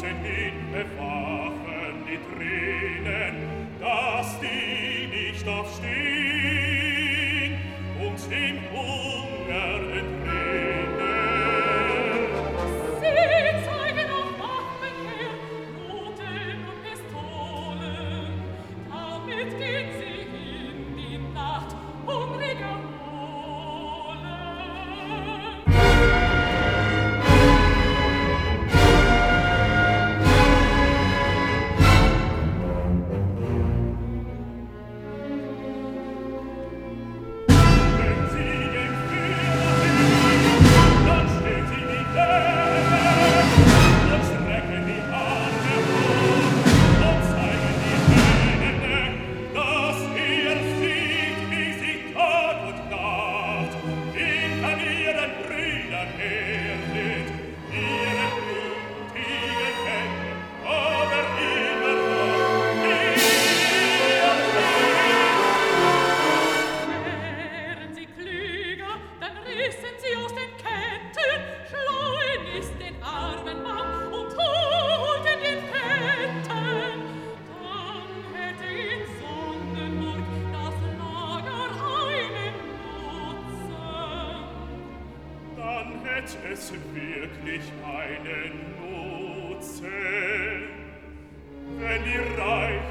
hin bewachen die Tränen, dass die nicht aufstehen und dem Hunger entrinnen. Sie zeigen auf Waffenheer, Ruten und Pistolen, damit gehen sie in die Nacht, hungrige holen. Wenn sie den Führer dann steht sie die Welle und strecken die Arme hoch und zeigen die Hände, dass ihr sieht, wie sie Tag und Nacht hinter ihren Brüdern her sind, ihre blutigen Hände, aber immer noch ihr Wären sie klüger, dann rissen sie aus den Ketten, schleuen ist den armen Mann und holten den Fetten. Dann hätte in Sonnenburg das Lager einen Nutzen. dann hätt es wirklich einen Nutzen, wenn die Reiter